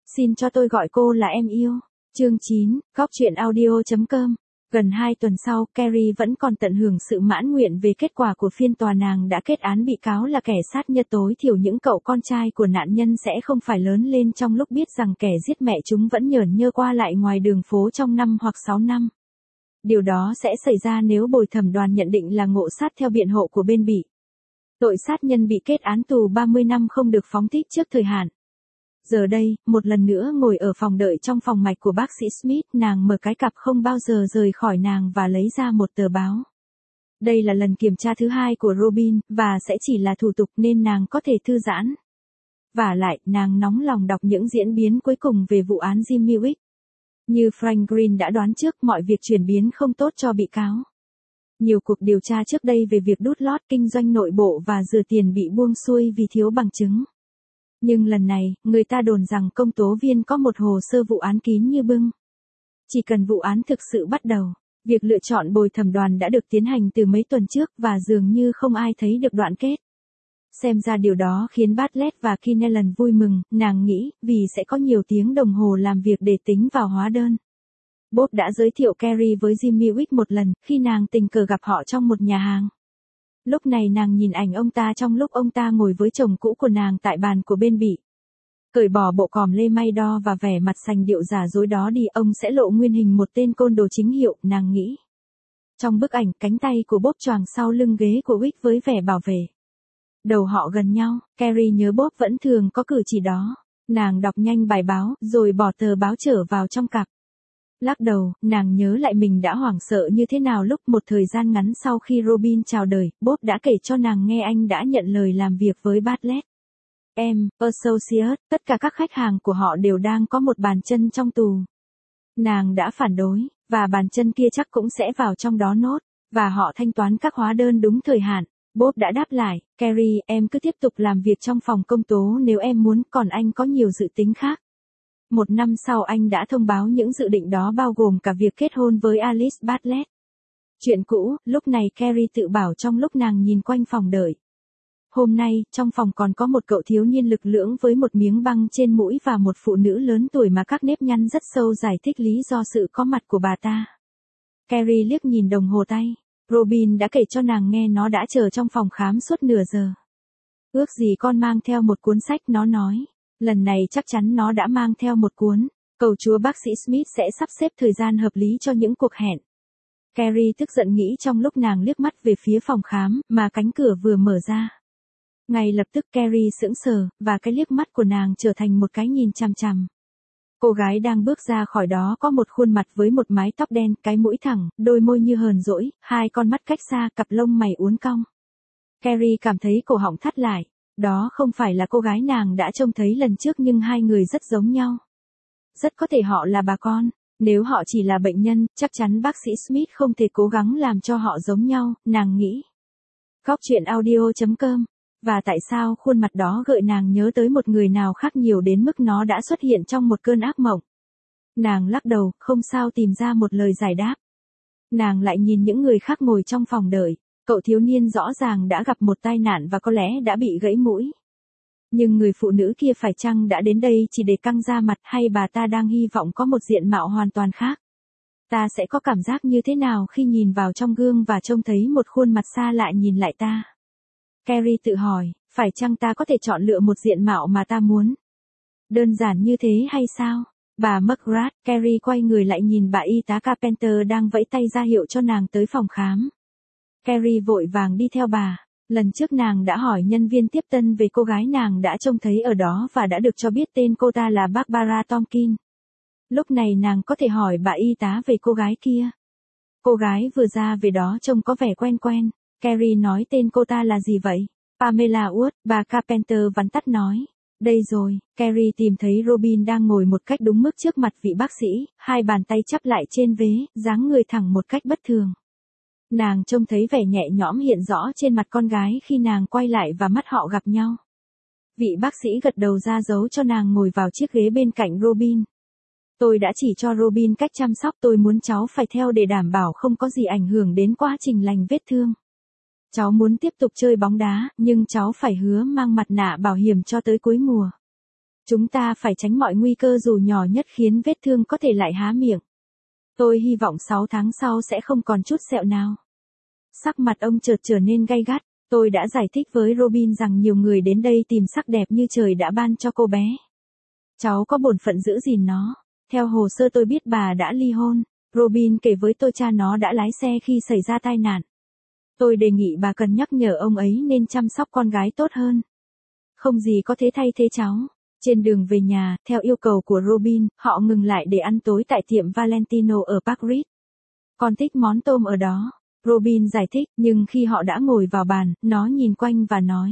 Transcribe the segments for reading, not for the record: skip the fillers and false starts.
Xin cho tôi gọi cô là em yêu. Chương 9, Góc truyện audio.com. Gần 2 tuần sau, Carrie vẫn còn tận hưởng sự mãn nguyện về kết quả của phiên tòa. Nàng đã kết án bị cáo là kẻ sát nhân. Tối thiểu những cậu con trai của nạn nhân sẽ không phải lớn lên trong lúc biết rằng kẻ giết mẹ chúng vẫn nhởn nhơ qua lại ngoài đường phố trong 5 hoặc 6 năm. Điều đó sẽ xảy ra nếu bồi thẩm đoàn nhận định là ngộ sát theo biện hộ của bên bị. Tội sát nhân bị kết án tù 30 năm không được phóng thích trước thời hạn. Giờ đây, một lần nữa ngồi ở phòng đợi trong phòng mạch của bác sĩ Smith, nàng mở cái cặp không bao giờ rời khỏi nàng và lấy ra một tờ báo. Đây là lần kiểm tra thứ 2 của Robin, và sẽ chỉ là thủ tục nên nàng có thể thư giãn. Vả lại, nàng nóng lòng đọc những diễn biến cuối cùng về vụ án Jimmy Wick. Như Frank Green đã đoán trước, mọi việc chuyển biến không tốt cho bị cáo. Nhiều cuộc điều tra trước đây về việc đút lót kinh doanh nội bộ và rửa tiền bị buông xuôi vì thiếu bằng chứng. Nhưng lần này, người ta đồn rằng công tố viên có một hồ sơ vụ án kín như bưng. Chỉ cần vụ án thực sự bắt đầu, việc lựa chọn bồi thẩm đoàn đã được tiến hành từ mấy tuần trước và dường như không ai thấy được đoạn kết. Xem ra điều đó khiến Bartlett và Kinnellan vui mừng, nàng nghĩ, vì sẽ có nhiều tiếng đồng hồ làm việc để tính vào hóa đơn. Bob đã giới thiệu Carrie với Jimmy Wick một lần, khi nàng tình cờ gặp họ trong một nhà hàng. Lúc này nàng nhìn ảnh ông ta trong lúc ông ta ngồi với chồng cũ của nàng tại bàn của bên bị. Cởi bỏ bộ còm lê may đo và vẻ mặt sành điệu giả dối đó đi, ông sẽ lộ nguyên hình một tên côn đồ chính hiệu, nàng nghĩ. Trong bức ảnh, cánh tay của Bob choàng sau lưng ghế của Wick với vẻ bảo vệ. Đầu họ gần nhau, Carrie nhớ Bob vẫn thường có cử chỉ đó. Nàng đọc nhanh bài báo, rồi bỏ tờ báo trở vào trong cặp. Lắc đầu, nàng nhớ lại mình đã hoảng sợ như thế nào lúc một thời gian ngắn sau khi Robin chào đời, Bob đã kể cho nàng nghe anh đã nhận lời làm việc với Bartlett. Associate, tất cả các khách hàng của họ đều đang có một bàn chân trong tù. Nàng đã phản đối, và bàn chân kia chắc cũng sẽ vào trong đó nốt, và họ thanh toán các hóa đơn đúng thời hạn. Bob đã đáp lại, Carrie, em cứ tiếp tục làm việc trong phòng công tố nếu em muốn, còn anh có nhiều dự tính khác. 1 năm sau anh đã thông báo những dự định đó bao gồm cả việc kết hôn với Alice Bartlett. Chuyện cũ, lúc này Carrie tự bảo trong lúc nàng nhìn quanh phòng đợi. Hôm nay, trong phòng còn có một cậu thiếu niên lực lưỡng với một miếng băng trên mũi và một phụ nữ lớn tuổi mà các nếp nhăn rất sâu giải thích lý do sự có mặt của bà ta. Carrie liếc nhìn đồng hồ tay. Robin đã kể cho nàng nghe nó đã chờ trong phòng khám suốt nửa giờ. Ước gì con mang theo một cuốn sách, nó nói. Lần này chắc chắn nó đã mang theo một cuốn. Cầu chúa bác sĩ Smith sẽ sắp xếp thời gian hợp lý cho những cuộc hẹn. Carrie tức giận nghĩ trong lúc nàng liếc mắt về phía phòng khám, mà cánh cửa vừa mở ra. Ngay lập tức Carrie sững sờ, và cái liếc mắt của nàng trở thành một cái nhìn chằm chằm. Cô gái đang bước ra khỏi đó có một khuôn mặt với một mái tóc đen, cái mũi thẳng, đôi môi như hờn dỗi, 2 con mắt cách xa, cặp lông mày uốn cong. Carrie cảm thấy cổ họng thắt lại. Đó không phải là cô gái nàng đã trông thấy lần trước, nhưng hai người rất giống nhau. Rất có thể họ là bà con. Nếu họ chỉ là bệnh nhân, chắc chắn bác sĩ Smith không thể cố gắng làm cho họ giống nhau, nàng nghĩ. Góc truyện audio.com. Và tại sao khuôn mặt đó gợi nàng nhớ tới một người nào khác nhiều đến mức nó đã xuất hiện trong một cơn ác mộng? Nàng lắc đầu, không sao tìm ra một lời giải đáp. Nàng lại nhìn những người khác ngồi trong phòng đợi. Cậu thiếu niên rõ ràng đã gặp một tai nạn và có lẽ đã bị gãy mũi. Nhưng người phụ nữ kia phải chăng đã đến đây chỉ để căng da mặt, hay bà ta đang hy vọng có một diện mạo hoàn toàn khác? Ta sẽ có cảm giác như thế nào khi nhìn vào trong gương và trông thấy một khuôn mặt xa lạ nhìn lại ta? Carrie tự hỏi, phải chăng ta có thể chọn lựa một diện mạo mà ta muốn? Đơn giản như thế hay sao? Bà McGrath. Carrie quay người lại nhìn bà y tá Carpenter đang vẫy tay ra hiệu cho nàng tới phòng khám. Carrie vội vàng đi theo bà. Lần trước nàng đã hỏi nhân viên tiếp tân về cô gái nàng đã trông thấy ở đó và đã được cho biết tên cô ta là Barbara Tompkins. Lúc này nàng có thể hỏi bà y tá về cô gái kia. Cô gái vừa ra về đó trông có vẻ quen quen. Carrie nói tên cô ta là gì vậy? Pamela Wood, bà Carpenter vắn tắt nói. Đây rồi, Carrie tìm thấy Robin đang ngồi một cách đúng mức trước mặt vị bác sĩ, 2 bàn tay chắp lại trên vế, dáng người thẳng một cách bất thường. Nàng trông thấy vẻ nhẹ nhõm hiện rõ trên mặt con gái khi nàng quay lại và mắt họ gặp nhau. Vị bác sĩ gật đầu ra dấu cho nàng ngồi vào chiếc ghế bên cạnh Robin. Tôi đã chỉ cho Robin cách chăm sóc, tôi muốn cháu phải theo để đảm bảo không có gì ảnh hưởng đến quá trình lành vết thương. Cháu muốn tiếp tục chơi bóng đá, nhưng cháu phải hứa mang mặt nạ bảo hiểm cho tới cuối mùa. Chúng ta phải tránh mọi nguy cơ dù nhỏ nhất khiến vết thương có thể lại há miệng. Tôi hy vọng 6 tháng sau sẽ không còn chút sẹo nào. Sắc mặt ông chợt trở nên gay gắt. Tôi đã giải thích với Robin rằng nhiều người đến đây tìm sắc đẹp như trời đã ban cho cô bé. Cháu có bổn phận giữ gìn nó. Theo hồ sơ tôi biết bà đã ly hôn. Robin kể với tôi cha nó đã lái xe khi xảy ra tai nạn. Tôi đề nghị bà cần nhắc nhở ông ấy nên chăm sóc con gái tốt hơn. Không gì có thể thay thế cháu. Trên đường về nhà, theo yêu cầu của Robin, họ ngừng lại để ăn tối tại tiệm Valentino ở Park Ridge. Con thích món tôm ở đó. Robin giải thích, nhưng khi họ đã ngồi vào bàn, nó nhìn quanh và nói.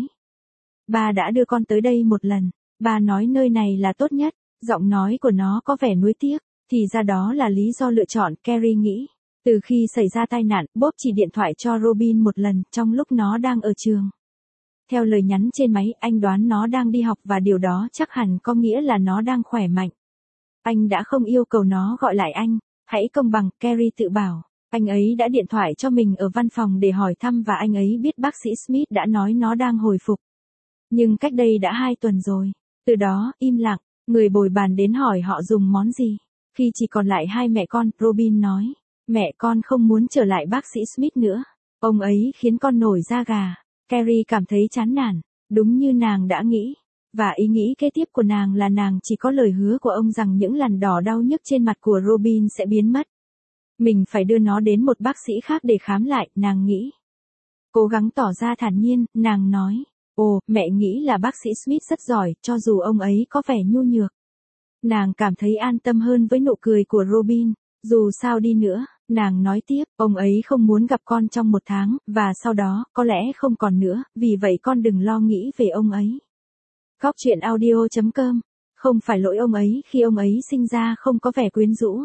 Ba đã đưa con tới đây một lần. Ba nói nơi này là tốt nhất. Giọng nói của nó có vẻ nuối tiếc. Thì ra đó là lý do lựa chọn, Carrie nghĩ. Từ khi xảy ra tai nạn, Bob chỉ điện thoại cho Robin một lần trong lúc nó đang ở trường. Theo lời nhắn trên máy, anh đoán nó đang đi học và điều đó chắc hẳn có nghĩa là nó đang khỏe mạnh. Anh đã không yêu cầu nó gọi lại anh. Hãy công bằng, Carrie tự bảo. Anh ấy đã điện thoại cho mình ở văn phòng để hỏi thăm và anh ấy biết bác sĩ Smith đã nói nó đang hồi phục. Nhưng cách đây đã 2 tuần rồi. Từ đó, im lặng, người bồi bàn đến hỏi họ dùng món gì. Khi chỉ còn lại 2 mẹ con, Robin nói. Mẹ con không muốn trở lại bác sĩ Smith nữa. Ông ấy khiến con nổi da gà. Carrie cảm thấy chán nản, đúng như nàng đã nghĩ. Và ý nghĩ kế tiếp của nàng là nàng chỉ có lời hứa của ông rằng những lằn đỏ đau nhức trên mặt của Robin sẽ biến mất. Mình phải đưa nó đến một bác sĩ khác để khám lại, nàng nghĩ. Cố gắng tỏ ra thản nhiên, nàng nói. Ồ, mẹ nghĩ là bác sĩ Smith rất giỏi, cho dù ông ấy có vẻ nhu nhược. Nàng cảm thấy an tâm hơn với nụ cười của Robin. Dù sao đi nữa, nàng nói tiếp, ông ấy không muốn gặp con trong 1 tháng, và sau đó, có lẽ không còn nữa, vì vậy con đừng lo nghĩ về ông ấy. Góc truyện audio.com. Không phải lỗi ông ấy khi ông ấy sinh ra không có vẻ quyến rũ.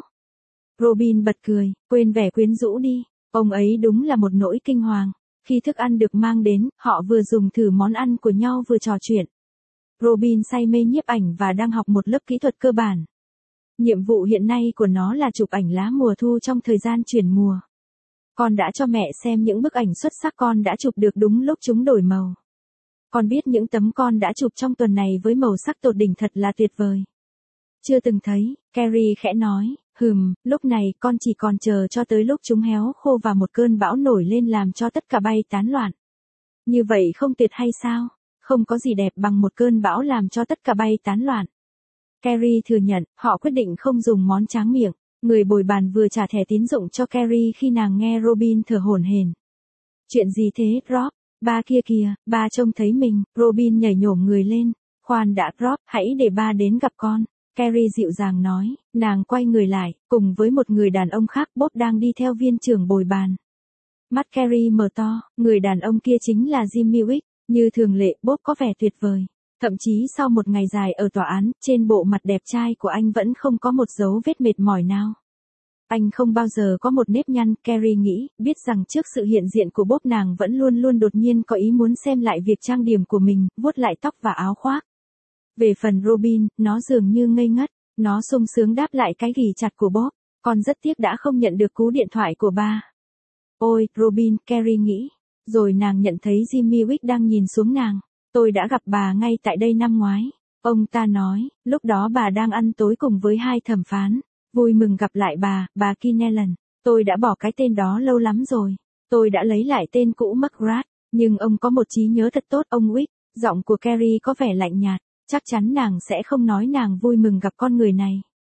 Robin bật cười, quên vẻ quyến rũ đi, ông ấy đúng là một nỗi kinh hoàng. Khi thức ăn được mang đến, họ vừa dùng thử món ăn của nhau vừa trò chuyện. Robin say mê nhiếp ảnh và đang học một lớp kỹ thuật cơ bản. Nhiệm vụ hiện nay của nó là chụp ảnh lá mùa thu trong thời gian chuyển mùa. Con đã cho mẹ xem những bức ảnh xuất sắc con đã chụp được đúng lúc chúng đổi màu. Con biết những tấm con đã chụp trong tuần này với màu sắc tột đỉnh thật là tuyệt vời. Chưa từng thấy, Carrie khẽ nói, lúc này con chỉ còn chờ cho tới lúc chúng héo khô và một cơn bão nổi lên làm cho tất cả bay tán loạn. Như vậy không tuyệt hay sao? Không có gì đẹp bằng một cơn bão làm cho tất cả bay tán loạn. Carrie thừa nhận, họ quyết định không dùng món tráng miệng. Người bồi bàn vừa trả thẻ tín dụng cho Carrie khi nàng nghe Robin thở hổn hển. Chuyện gì thế, Rob? Ba kia kìa, ba trông thấy mình. Robin nhảy nhổm người lên. Khoan đã, Rob, hãy để ba đến gặp con. Carrie dịu dàng nói, nàng quay người lại, cùng với một người đàn ông khác, Bob đang đi theo viên trưởng bồi bàn. Mắt Carrie mở to, người đàn ông kia chính là Jimmy Wick. Như thường lệ, Bob có vẻ tuyệt vời. Thậm chí sau một ngày dài ở tòa án, trên bộ mặt đẹp trai của anh vẫn không có một dấu vết mệt mỏi nào. Anh không bao giờ có một nếp nhăn, Carrie nghĩ, biết rằng trước sự hiện diện của Bob nàng vẫn luôn luôn đột nhiên có ý muốn xem lại việc trang điểm của mình, vuốt lại tóc và áo khoác. Về phần Robin, nó dường như ngây ngất, nó sung sướng đáp lại cái ghì chặt của Bob. Con rất tiếc đã không nhận được cú điện thoại của ba. Ôi, Robin, Carrie nghĩ. Rồi nàng nhận thấy Jimmy Wick đang nhìn xuống nàng. Tôi đã gặp bà ngay tại đây năm ngoái. Ông ta nói, lúc đó bà đang ăn tối cùng với 2 thẩm phán. Vui mừng gặp lại bà Kinellan. Tôi đã bỏ cái tên đó lâu lắm rồi. Tôi đã lấy lại tên cũ McGrath. Nhưng ông có một trí nhớ thật tốt, ông Wick. Giọng của Carrie có vẻ lạnh nhạt. Chắc chắn nàng sẽ không nói nàng vui mừng gặp con người này.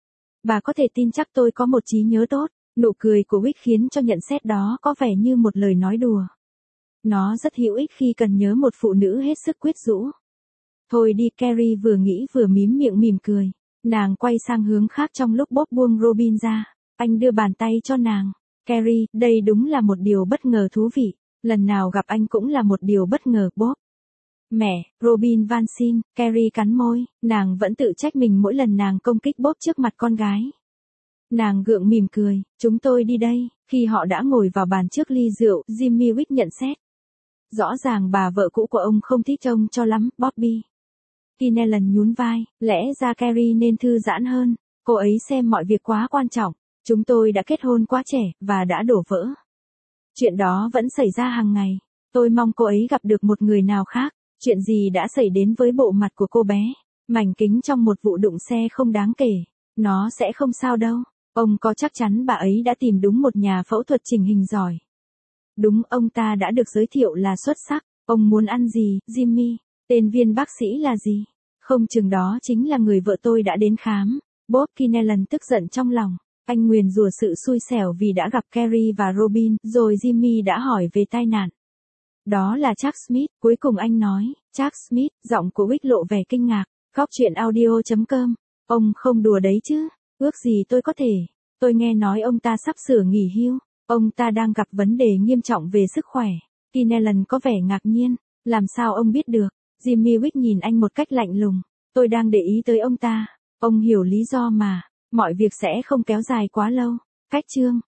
Bà có thể tin chắc tôi có một trí nhớ tốt. Nụ cười của Wick khiến cho nhận xét đó có vẻ như một lời nói đùa. Nó rất hữu ích khi cần nhớ một phụ nữ hết sức quyến rũ. Thôi đi, Carrie vừa nghĩ vừa mím miệng mỉm cười. Nàng quay sang hướng khác trong lúc Bob buông Robin ra. Anh đưa bàn tay cho nàng. Carrie, đây đúng là một điều bất ngờ thú vị. Lần nào gặp anh cũng là một điều bất ngờ, Bob. Mẹ, Robin van xin, Carrie cắn môi, nàng vẫn tự trách mình mỗi lần nàng công kích Bob trước mặt con gái. Nàng gượng mỉm cười, chúng tôi đi đây, khi họ đã ngồi vào bàn trước ly rượu, Jimmy Wick nhận xét. Rõ ràng bà vợ cũ của ông không thích trông cho lắm, Bobby. Kinellan nhún vai, lẽ ra Carrie nên thư giãn hơn, cô ấy xem mọi việc quá quan trọng, chúng tôi đã kết hôn quá trẻ, và đã đổ vỡ. Chuyện đó vẫn xảy ra hàng ngày, tôi mong cô ấy gặp được một người nào khác, chuyện gì đã xảy đến với bộ mặt của cô bé. Mảnh kính trong một vụ đụng xe không đáng kể. Nó sẽ không sao đâu. Ông có chắc chắn bà ấy đã tìm đúng một nhà phẫu thuật chỉnh hình giỏi. Đúng, ông ta đã được giới thiệu là xuất sắc. Ông muốn ăn gì, Jimmy? Tên viên bác sĩ là gì? Không chừng đó chính là người vợ tôi đã đến khám. Bob Kinnelan tức giận trong lòng. Anh nguyền rủa sự xui xẻo vì đã gặp Carrie và Robin, rồi Jimmy đã hỏi về tai nạn. Đó là Chuck Smith, cuối cùng anh nói. Chuck Smith, giọng của Wick lộ vẻ kinh ngạc. Góc chuyện audio.com. Ông không đùa đấy chứ? Ước gì tôi có thể. Tôi nghe nói ông ta sắp sửa nghỉ hưu. Ông ta đang gặp vấn đề nghiêm trọng về sức khỏe. Kinnelan có vẻ ngạc nhiên. Làm sao ông biết được? Jimmy Wick nhìn anh một cách lạnh lùng. Tôi đang để ý tới ông ta. Ông hiểu lý do mà. Mọi việc sẽ không kéo dài quá lâu. Cách chương.